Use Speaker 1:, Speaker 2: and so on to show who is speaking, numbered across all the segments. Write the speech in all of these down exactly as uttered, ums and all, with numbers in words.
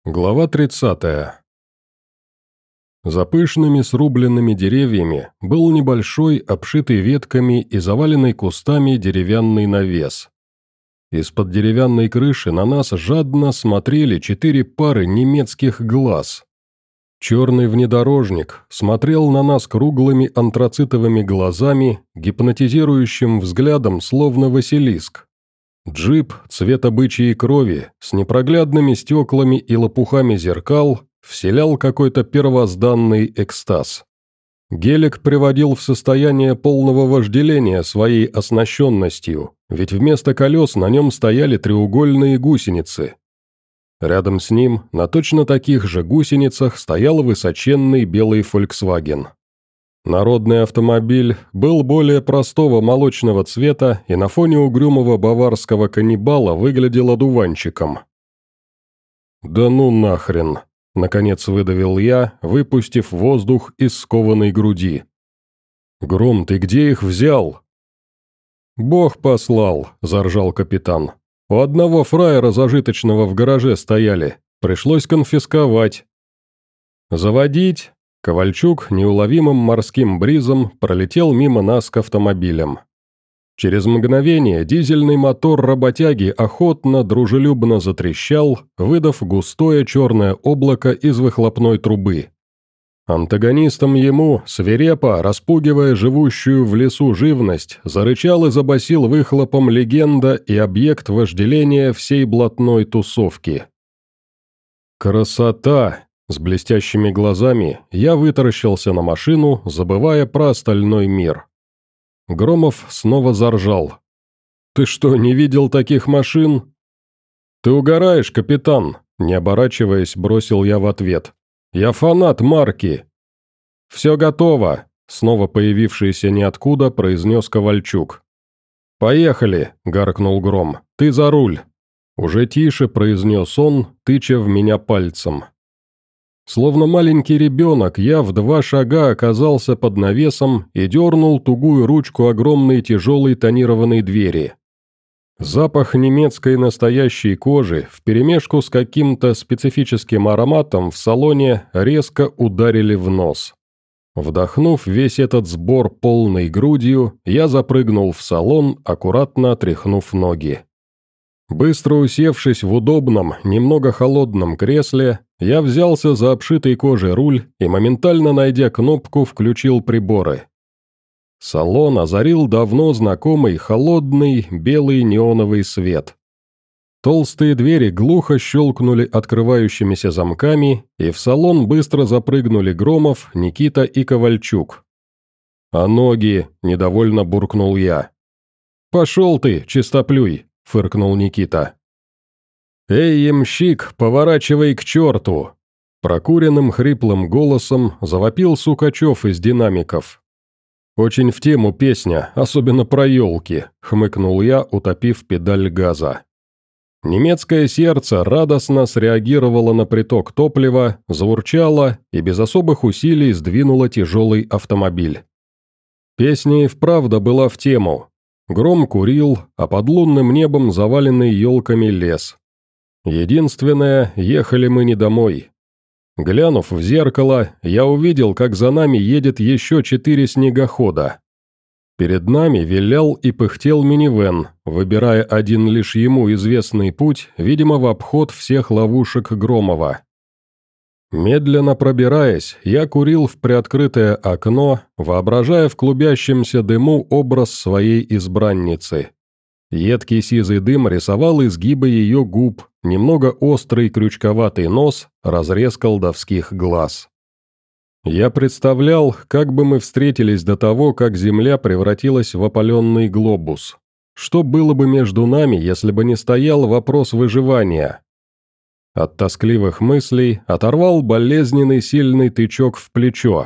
Speaker 1: Глава тридцатая. За пышными срубленными деревьями был небольшой, обшитый ветками и заваленный кустами деревянный навес. Из-под деревянной крыши на нас жадно смотрели четыре пары немецких глаз. Черный внедорожник смотрел на нас круглыми антрацитовыми глазами, гипнотизирующим взглядом, словно Василиск. Джип цвета бычьей крови с непроглядными стеклами и лопухами зеркал вселял какой-то первозданный экстаз. Гелик приводил в состояние полного вожделения своей оснащенностью, ведь вместо колес на нем стояли треугольные гусеницы. Рядом с ним, на точно таких же гусеницах, стоял высоченный белый «Фольксваген». Народный автомобиль был более простого молочного цвета и на фоне угрюмого баварского каннибала выглядел одуванчиком. «Да ну нахрен!» – наконец выдавил я, выпустив воздух из скованной груди. «Гром, ты где их взял?» «Бог послал», – заржал капитан. «У одного фраера зажиточного в гараже стояли, пришлось конфисковать». «Заводить?» Ковальчук неуловимым морским бризом пролетел мимо нас к автомобилям. Через мгновение дизельный мотор работяги охотно, дружелюбно затрещал, выдав густое черное облако из выхлопной трубы. Антагонистом ему, свирепо, распугивая живущую в лесу живность, зарычал и забасил выхлопом легенда и объект вожделения всей блатной тусовки. «Красота!» С блестящими глазами я вытаращился на машину, забывая про остальной мир. Громов снова заржал. «Ты что, не видел таких машин?» «Ты угораешь, капитан», — не оборачиваясь, бросил я в ответ. «Я фанат марки». «Все готово», — снова появившийся ниоткуда произнес Ковальчук. «Поехали», — гаркнул Гром. «Ты за руль». Уже тише произнес он, тыча в меня пальцем. Словно маленький ребенок, я в два шага оказался под навесом и дернул тугую ручку огромной тяжелой тонированной двери. Запах немецкой настоящей кожи вперемешку с каким-то специфическим ароматом в салоне резко ударили в нос. Вдохнув весь этот сбор полной грудью, я запрыгнул в салон, аккуратно отряхнув ноги. Быстро усевшись в удобном, немного холодном кресле, я взялся за обшитый кожей руль и, моментально найдя кнопку, включил приборы. Салон озарил давно знакомый холодный белый неоновый свет. Толстые двери глухо щелкнули открывающимися замками, и в салон быстро запрыгнули Громов, Никита и Ковальчук. «А ноги?» – недовольно буркнул я. «Пошел ты, чистоплюй!» – фыркнул Никита. «Эй, ямщик, поворачивай к черту!» Прокуренным хриплым голосом завопил Сукачев из динамиков. «Очень в тему песня, особенно про елки», – хмыкнул я, утопив педаль газа. Немецкое сердце радостно среагировало на приток топлива, заурчало и без особых усилий сдвинуло тяжелый автомобиль. Песня и вправду была в тему. Гром курил, а под лунным небом заваленный елками лес. Единственное, ехали мы не домой. Глянув в зеркало, я увидел, как за нами едет еще четыре снегохода. Перед нами вилял и пыхтел минивэн, выбирая один лишь ему известный путь, видимо, в обход всех ловушек Громова. Медленно пробираясь, я курил в приоткрытое окно, воображая в клубящемся дыму образ своей избранницы. Едкий сизый дым рисовал изгибы ее губ, немного острый крючковатый нос, разрез колдовских глаз. Я представлял, как бы мы встретились до того, как Земля превратилась в опаленный глобус. Что было бы между нами, если бы не стоял вопрос выживания? От тоскливых мыслей оторвал болезненный сильный тычок в плечо.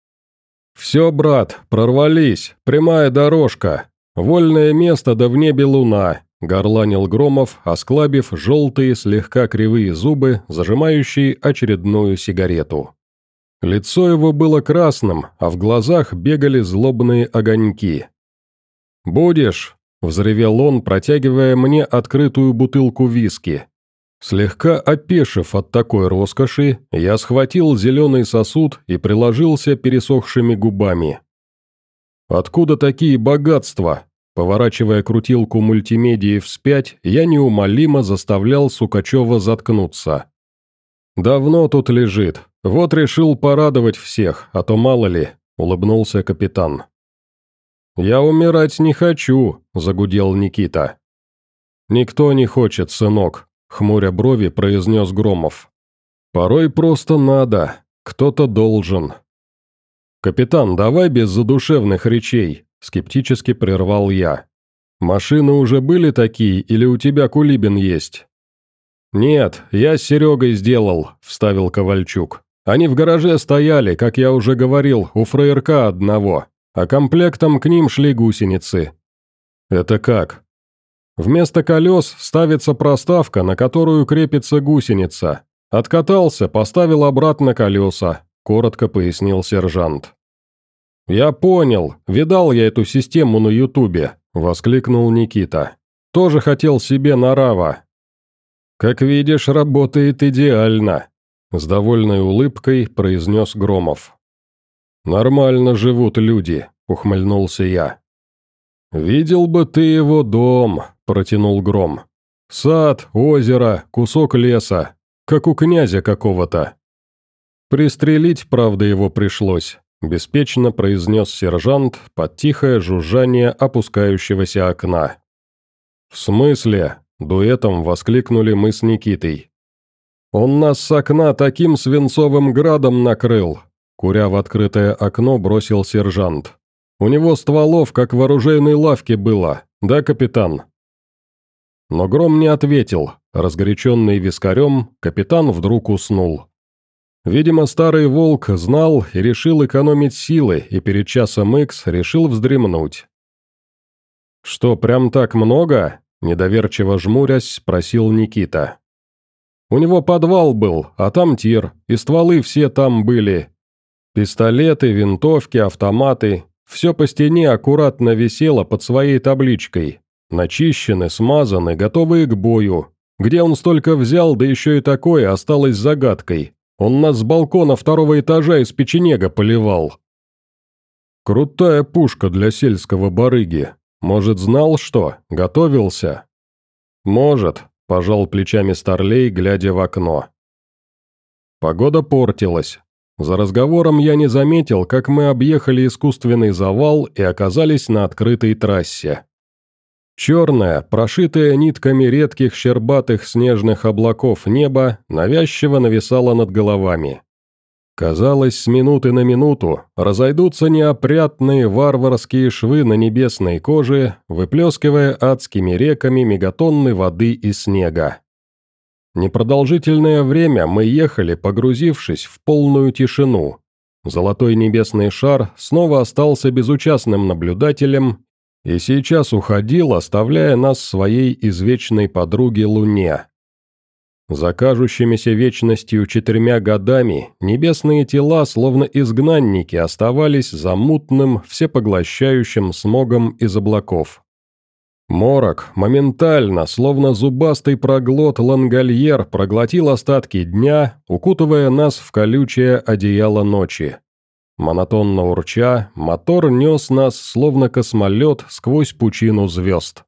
Speaker 1: «Все, брат, прорвались, прямая дорожка, вольное место да в небе луна», — горланил Громов, осклабив желтые слегка кривые зубы, зажимающие очередную сигарету. Лицо его было красным, а в глазах бегали злобные огоньки. «Будешь?» – взревел он, протягивая мне открытую бутылку виски. Слегка опешив от такой роскоши, я схватил зеленый сосуд и приложился пересохшими губами. «Откуда такие богатства?» Поворачивая крутилку мультимедии вспять, я неумолимо заставлял Сукачева заткнуться. «Давно тут лежит. Вот решил порадовать всех, а то мало ли», — улыбнулся капитан. «Я умирать не хочу», — загудел Никита. «Никто не хочет, сынок», — хмуря брови произнес Громов. «Порой просто надо, кто-то должен». «Капитан, давай без задушевных речей», — скептически прервал я. «Машины уже были такие, или у тебя Кулибин есть?» «Нет, я с Серегой сделал», — вставил Ковальчук. «Они в гараже стояли, как я уже говорил, у фраерка одного, а комплектом к ним шли гусеницы». «Это как?» «Вместо колес ставится проставка, на которую крепится гусеница. Откатался, поставил обратно колеса», — коротко пояснил сержант. «Я понял, видал я эту систему на Ютубе», — воскликнул Никита. «Тоже хотел себе на Рава». «Как видишь, работает идеально», — с довольной улыбкой произнес Громов. «Нормально живут люди», — ухмыльнулся я. «Видел бы ты его дом», — протянул Гром. «Сад, озеро, кусок леса, как у князя какого-то». «Пристрелить, правда, его пришлось», — беспечно произнес сержант под тихое жужжание опускающегося окна. «В смысле?» — дуэтом воскликнули мы с Никитой. «Он нас с окна таким свинцовым градом накрыл», — куря в открытое окно бросил сержант. «У него стволов, как в оружейной лавке было, да, капитан?» Но Гром не ответил. Разгоряченный вискарем, капитан вдруг уснул. Видимо, старый волк знал и решил экономить силы, и перед часом икс решил вздремнуть. «Что, прям так много?» – недоверчиво жмурясь, спросил Никита. «У него подвал был, а там тир, и стволы все там были. Пистолеты, винтовки, автоматы, все по стене аккуратно висело под своей табличкой. Начищены, смазаны, готовые к бою. Где он столько взял, да еще и такое, осталось загадкой. Он нас с балкона второго этажа из печенега поливал». «Крутая пушка для сельского барыги. Может, знал что? Готовился?» «Может», – пожал плечами Старлей, глядя в окно. Погода портилась. За разговором я не заметил, как мы объехали искусственный завал и оказались на открытой трассе. Черное, прошитое нитками редких щербатых снежных облаков небо навязчиво нависало над головами. Казалось, с минуты на минуту разойдутся неопрятные варварские швы на небесной коже, выплескивая адскими реками мегатонны воды и снега. Непродолжительное время мы ехали, погрузившись в полную тишину. Золотой небесный шар снова остался безучастным наблюдателем и сейчас уходил, оставляя нас своей извечной подруге Луне. За кажущимися вечностью четырьмя годами небесные тела, словно изгнанники, оставались за мутным, всепоглощающим смогом из облаков. Морок моментально, словно зубастый проглот лангольер, проглотил остатки дня, укутывая нас в колючее одеяло ночи. Монотонно урча, мотор нес нас, словно космолет, сквозь пучину звезд.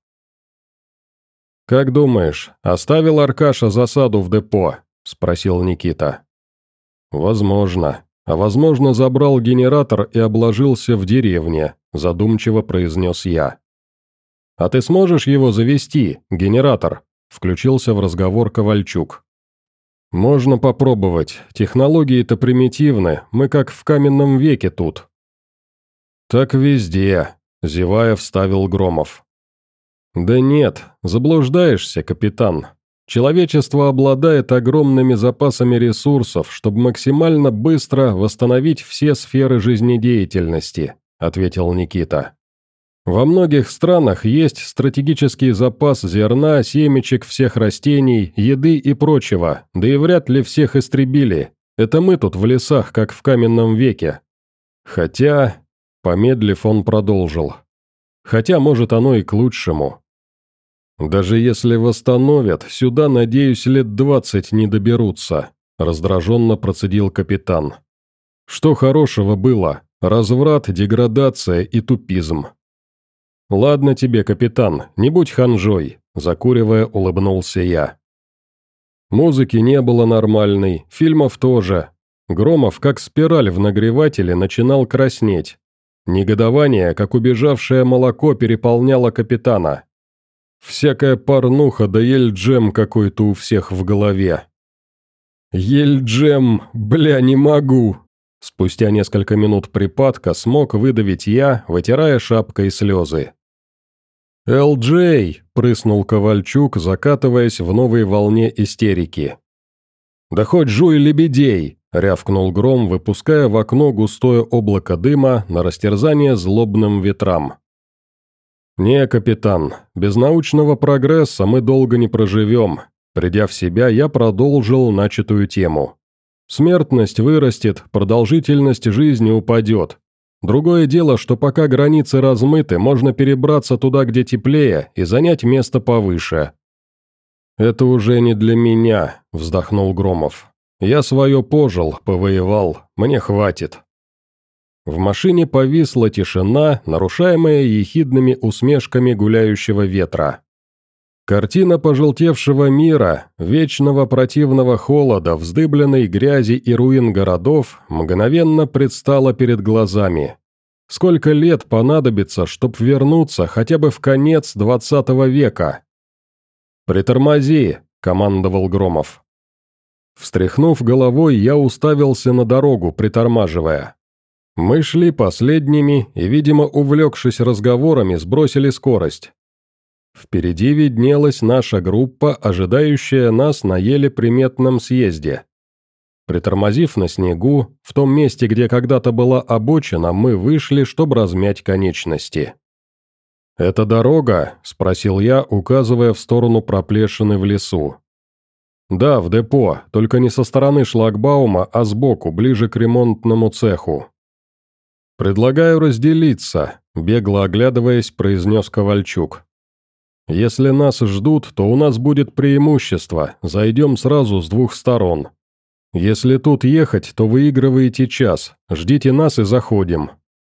Speaker 1: «Как думаешь, оставил Аркаша засаду в депо?» – спросил Никита. «Возможно. А возможно, забрал генератор и обложился в деревне», – задумчиво произнес я. «А ты сможешь его завести, генератор?» – включился в разговор Ковальчук. «Можно попробовать. Технологии-то примитивны, мы как в каменном веке тут». «Так везде», – зевая вставил Громов. «Да нет, заблуждаешься, капитан. Человечество обладает огромными запасами ресурсов, чтобы максимально быстро восстановить все сферы жизнедеятельности», – ответил Никита. «Во многих странах есть стратегический запас зерна, семечек всех растений, еды и прочего, да и вряд ли всех истребили. Это мы тут в лесах, как в каменном веке. Хотя...» – помедлив, он продолжил. «Хотя, может, оно и к лучшему». «Даже если восстановят, сюда, надеюсь, лет двадцать не доберутся», – раздраженно процедил капитан. «Что хорошего было? Разврат, деградация и тупизм». «Ладно тебе, капитан, не будь ханжой», – закуривая, улыбнулся я. Музыки не было нормальной, фильмов тоже. Громов, как спираль в нагревателе, начинал краснеть. Негодование, как убежавшее молоко, переполняло капитана. Всякая порнуха да ель-джем какой-то у всех в голове. «Ель-джем, бля, не могу!» Спустя несколько минут припадка смог выдавить я, вытирая шапкой слезы. «Эл-Джей!» – прыснул Ковальчук, закатываясь в новой волне истерики. «Да хоть жуй лебедей!» – рявкнул Гром, выпуская в окно густое облако дыма на растерзание злобным ветрам. «Не, капитан, без научного прогресса мы долго не проживем». Придя в себя, я продолжил начатую тему. «Смертность вырастет, продолжительность жизни упадет. Другое дело, что пока границы размыты, можно перебраться туда, где теплее, и занять место повыше». «Это уже не для меня», – вздохнул Громов. «Я свое пожил, повоевал, мне хватит». В машине повисла тишина, нарушаемая ехидными усмешками гуляющего ветра. Картина пожелтевшего мира, вечного противного холода, вздыбленной грязи и руин городов мгновенно предстала перед глазами. Сколько лет понадобится, чтоб вернуться хотя бы в конец двадцатого века? «Притормози», — командовал Громов. Встряхнув головой, я уставился на дорогу, притормаживая. Мы шли последними и, видимо, увлекшись разговорами, сбросили скорость. Впереди виднелась наша группа, ожидающая нас на еле приметном съезде. Притормозив на снегу, в том месте, где когда-то была обочина, мы вышли, чтобы размять конечности. «Это дорога?» – спросил я, указывая в сторону проплешины в лесу. «Да, в депо, только не со стороны шлагбаума, а сбоку, ближе к ремонтному цеху». «Предлагаю разделиться», – бегло оглядываясь, произнес Ковальчук. «Если нас ждут, то у нас будет преимущество, зайдем сразу с двух сторон. Если тут ехать, то выигрываете час, ждите нас и заходим».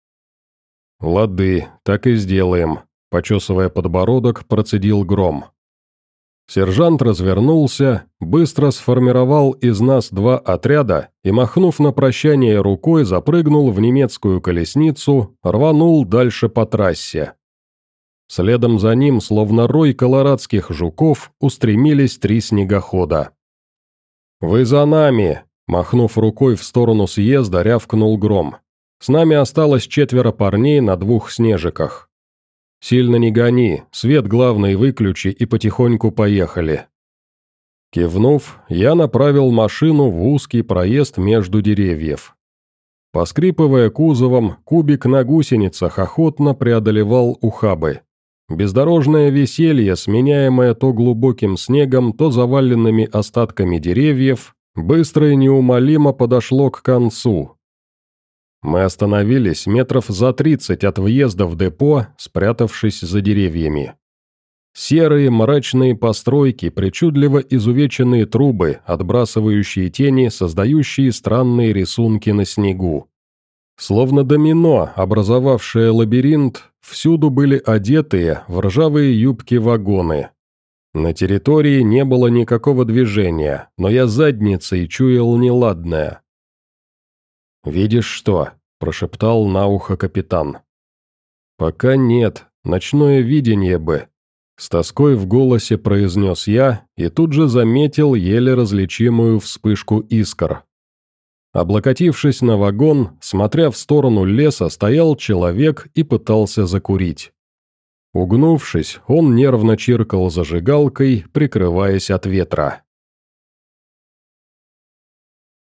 Speaker 1: «Лады, так и сделаем», – почесывая подбородок, процедил Гром. Сержант развернулся, быстро сформировал из нас два отряда и, махнув на прощание рукой, запрыгнул в немецкую колесницу, рванул дальше по трассе. Следом за ним, словно рой колорадских жуков, устремились три снегохода. «Вы за нами!» – махнув рукой в сторону съезда, рявкнул Гром. «С нами осталось четверо парней на двух снежиках. Сильно не гони, свет главный выключи и потихоньку поехали». Кивнув, я направил машину в узкий проезд между деревьев. Поскрипывая кузовом, кубик на гусеницах охотно преодолевал ухабы. Бездорожное веселье, сменяемое то глубоким снегом, то заваленными остатками деревьев, быстро и неумолимо подошло к концу. Мы остановились метров за тридцать от въезда в депо, спрятавшись за деревьями. Серые мрачные постройки, причудливо изувеченные трубы, отбрасывающие тени, создающие странные рисунки на снегу. Словно домино, образовавшее лабиринт, всюду были одетые в ржавые юбки вагоны. На территории не было никакого движения, но я задницей чуял неладное. «Видишь что?» – прошептал на ухо капитан. «Пока нет, ночное видение бы», – с тоской в голосе произнес я и тут же заметил еле различимую вспышку искр. Облокотившись на вагон, смотря в сторону леса, стоял человек и пытался закурить. Угнувшись, он нервно чиркал зажигалкой, прикрываясь от ветра.